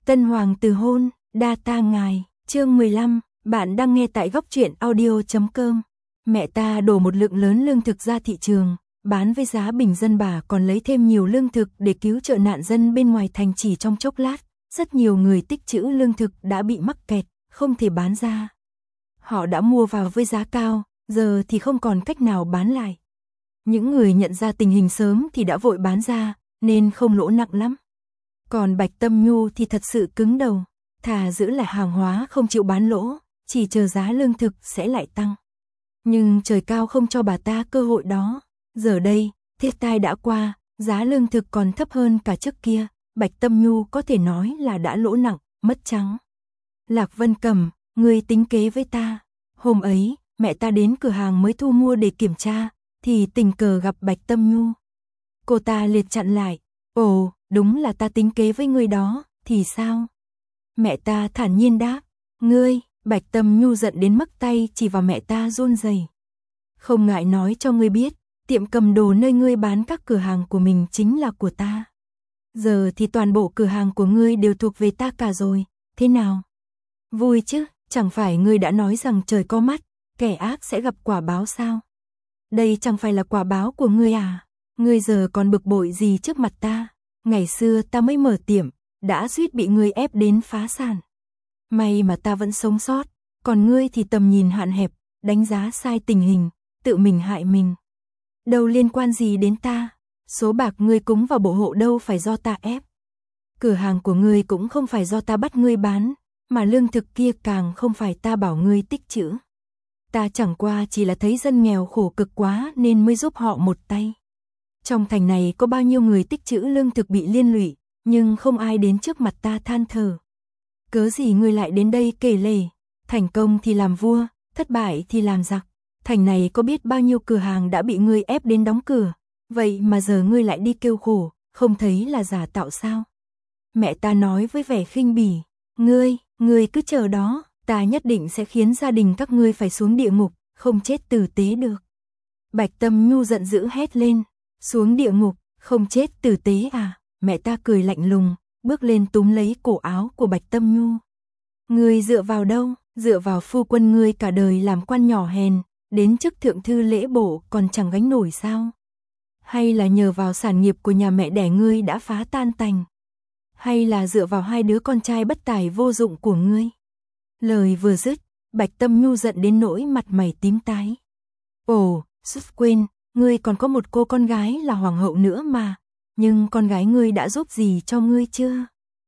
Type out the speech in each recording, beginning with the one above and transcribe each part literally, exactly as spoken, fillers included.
Tân Hoàng từ hôn, đa ta ngài, chương mười lăm, bạn đang nghe tại góc truyện audio chấm com. Mẹ ta đổ một lượng lớn lương thực ra thị trường, bán với giá bình dân, bà còn lấy thêm nhiều lương thực để cứu trợ nạn dân bên ngoài thành. Chỉ trong chốc lát, rất nhiều người tích trữ lương thực đã bị mắc kẹt, không thể bán ra. Họ đã mua vào với giá cao, giờ thì không còn cách nào bán lại. Những người nhận ra tình hình sớm thì đã vội bán ra, nên không lỗ nặng lắm. Còn Bạch Tâm Nhu thì thật sự cứng đầu, thà giữ lại hàng hóa không chịu bán lỗ, chỉ chờ giá lương thực sẽ lại tăng. Nhưng trời cao không cho bà ta cơ hội đó. Giờ đây, thiên tai đã qua, giá lương thực còn thấp hơn cả trước kia, Bạch Tâm Nhu có thể nói là đã lỗ nặng, mất trắng. Lạc Vân Cẩm, ngươi tính kế với ta. Hôm ấy, mẹ ta đến cửa hàng mới thu mua để kiểm tra, thì tình cờ gặp Bạch Tâm Nhu. Cô ta liệt chặn lại, ồ, đúng là ta tính kế với ngươi đó, thì sao? Mẹ ta thản nhiên đáp, ngươi. Bạch Tâm Nhu giận đến mức tay chỉ vào mẹ ta run rẩy. Không ngại nói cho ngươi biết, tiệm cầm đồ nơi ngươi bán các cửa hàng của mình chính là của ta. Giờ thì toàn bộ cửa hàng của ngươi đều thuộc về ta cả rồi, thế nào? Vui chứ, chẳng phải ngươi đã nói rằng trời có mắt, kẻ ác sẽ gặp quả báo sao? Đây chẳng phải là quả báo của ngươi à? Ngươi giờ còn bực bội gì trước mặt ta? Ngày xưa ta mới mở tiệm, đã suýt bị ngươi ép đến phá sản. May mà ta vẫn sống sót, còn ngươi thì tầm nhìn hạn hẹp, đánh giá sai tình hình, tự mình hại mình. Đâu liên quan gì đến ta, số bạc ngươi cúng vào bộ hộ đâu phải do ta ép. Cửa hàng của ngươi cũng không phải do ta bắt ngươi bán, mà lương thực kia càng không phải ta bảo ngươi tích trữ. Ta chẳng qua chỉ là thấy dân nghèo khổ cực quá nên mới giúp họ một tay. Trong thành này có bao nhiêu người tích trữ lương thực bị liên lụy, nhưng không ai đến trước mặt ta than thở. Cớ gì ngươi lại đến đây kể lể, thành công thì làm vua, thất bại thì làm giặc. Thành này có biết bao nhiêu cửa hàng đã bị ngươi ép đến đóng cửa, vậy mà giờ ngươi lại đi kêu khổ, không thấy là giả tạo sao? Mẹ ta nói với vẻ khinh bỉ, ngươi, ngươi cứ chờ đó, ta nhất định sẽ khiến gia đình các ngươi phải xuống địa ngục, không chết tử tế được. Bạch Tâm Nhu giận dữ hét lên, xuống địa ngục, không chết tử tế à? Mẹ ta cười lạnh lùng, bước lên túm lấy cổ áo của Bạch Tâm Nhu. Ngươi dựa vào đâu? Dựa vào phu quân ngươi cả đời làm quan nhỏ hèn, đến chức thượng thư lễ bộ còn chẳng gánh nổi sao? Hay là nhờ vào sản nghiệp của nhà mẹ đẻ ngươi đã phá tan tành? Hay là dựa vào hai đứa con trai bất tài vô dụng của ngươi? Lời vừa dứt, Bạch Tâm Nhu giận đến nỗi mặt mày tím tái. Ồ, sút quên, ngươi còn có một cô con gái là hoàng hậu nữa mà. Nhưng con gái ngươi đã giúp gì cho ngươi chưa?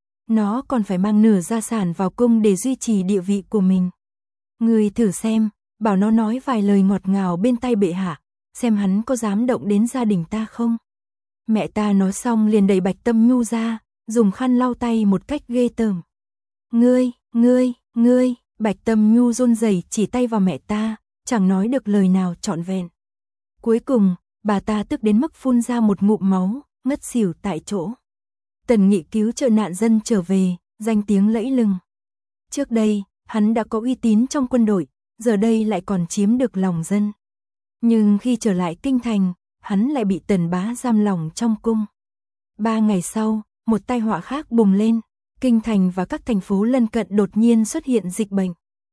Nó còn phải mang nửa gia sản vào cung để duy trì địa vị của mình. Ngươi thử xem, bảo nó nói vài lời ngọt ngào bên tai bệ hạ, xem hắn có dám động đến gia đình ta không? Mẹ ta nói xong liền đẩy Bạch Tâm Nhu ra, dùng khăn lau tay một cách ghê tởm. Ngươi, ngươi, ngươi, Bạch Tâm Nhu run rẩy chỉ tay vào mẹ ta, chẳng nói được lời nào trọn vẹn. Cuối cùng, bà ta tức đến mức phun ra một ngụm máu, ngất xỉu tại chỗ. Tần Nghị cứu trợ nạn dân trở về, danh tiếng lẫy lừng. Trước đây, hắn đã có uy tín trong quân đội, giờ đây lại còn chiếm được lòng dân. Nhưng khi trở lại kinh thành, hắn lại bị Tần Bá giam lỏng trong cung. Ba ngày sau, một tai họa khác bùng lên, kinh thành và các thành phố lân cận đột nhiên xuất hiện dịch bệnh.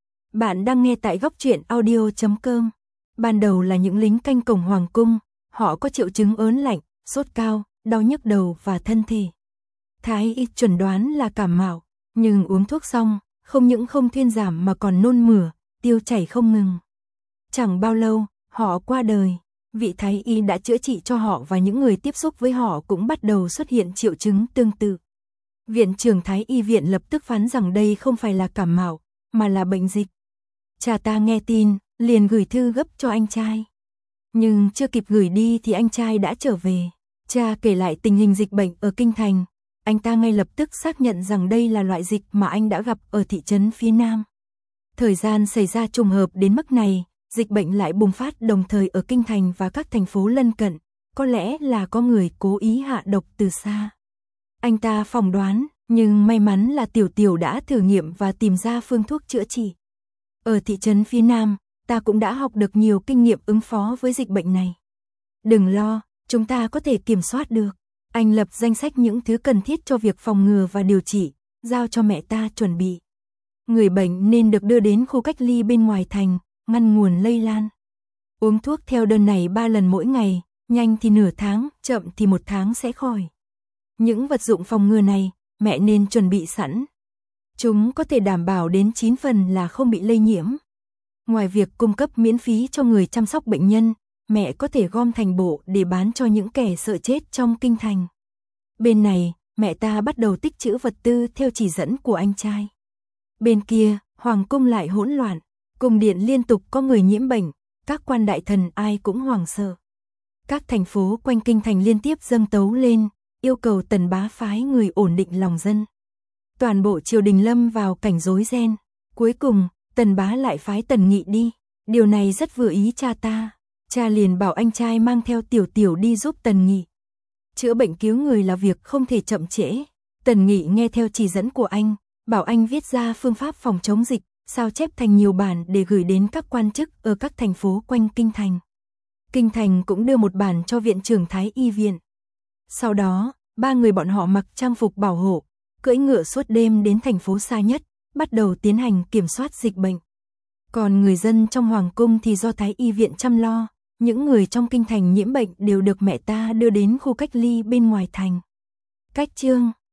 Bạn đang nghe tại góc truyện audio chấm com. Ban đầu là những lính canh cổng hoàng cung, họ có triệu chứng ớn lạnh, sốt cao, đau nhức đầu và thân thể. Thái y chuẩn đoán là cảm mạo, nhưng uống thuốc xong, không những không thuyên giảm mà còn nôn mửa, tiêu chảy không ngừng. Chẳng bao lâu, họ qua đời. Vị thái y đã chữa trị cho họ và những người tiếp xúc với họ cũng bắt đầu xuất hiện triệu chứng tương tự. Viện trưởng Thái y viện lập tức phán rằng đây không phải là cảm mạo, mà là bệnh dịch. Cha ta nghe tin, liền gửi thư gấp cho anh trai. Nhưng chưa kịp gửi đi thì anh trai đã trở về. Cha kể lại tình hình dịch bệnh ở kinh thành. Anh ta ngay lập tức xác nhận rằng đây là loại dịch mà anh đã gặp ở thị trấn phía Nam. Thời gian xảy ra trùng hợp đến mức này, dịch bệnh lại bùng phát đồng thời ở kinh thành và các thành phố lân cận. Có lẽ là có người cố ý hạ độc từ xa. Anh ta phỏng đoán, nhưng may mắn là Tiểu Tiểu đã thử nghiệm và tìm ra phương thuốc chữa trị. Ở thị trấn phía Nam, ta cũng đã học được nhiều kinh nghiệm ứng phó với dịch bệnh này. Đừng lo, chúng ta có thể kiểm soát được. Anh lập danh sách những thứ cần thiết cho việc phòng ngừa và điều trị, giao cho mẹ ta chuẩn bị. Người bệnh nên được đưa đến khu cách ly bên ngoài thành, ngăn nguồn lây lan. Uống thuốc theo đơn này ba lần mỗi ngày, nhanh thì nửa tháng, chậm thì một tháng sẽ khỏi. Những vật dụng phòng ngừa này, mẹ nên chuẩn bị sẵn. Chúng có thể đảm bảo đến chín phần là không bị lây nhiễm. Ngoài việc cung cấp miễn phí cho người chăm sóc bệnh nhân, mẹ có thể gom thành bộ để bán cho những kẻ sợ chết trong kinh thành. Bên này, mẹ ta bắt đầu tích trữ vật tư theo chỉ dẫn của anh trai. Bên kia, hoàng cung lại hỗn loạn, cung điện liên tục có người nhiễm bệnh, các quan đại thần ai cũng hoảng sợ. Các thành phố quanh kinh thành liên tiếp dâng tấu lên, yêu cầu Tần Bá phái người ổn định lòng dân. Toàn bộ triều đình lâm vào cảnh rối ren. Cuối cùng, Tần Bá lại phái Tần Nghị đi. Điều này rất vừa ý cha ta. Cha liền bảo anh trai mang theo Tiểu Tiểu đi giúp Tần Nghị. Chữa bệnh cứu người là việc không thể chậm trễ. Tần Nghị nghe theo chỉ dẫn của anh, bảo anh viết ra phương pháp phòng chống dịch, sao chép thành nhiều bản để gửi đến các quan chức ở các thành phố quanh kinh thành. Kinh thành cũng đưa một bản cho viện trưởng Thái Y viện. Sau đó, ba người bọn họ mặc trang phục bảo hộ, cưỡi ngựa suốt đêm đến thành phố xa nhất, bắt đầu tiến hành kiểm soát dịch bệnh. Còn người dân trong hoàng cung thì do Thái Y viện chăm lo, những người trong kinh thành nhiễm bệnh đều được mẹ ta đưa đến khu cách ly bên ngoài thành. Cách chương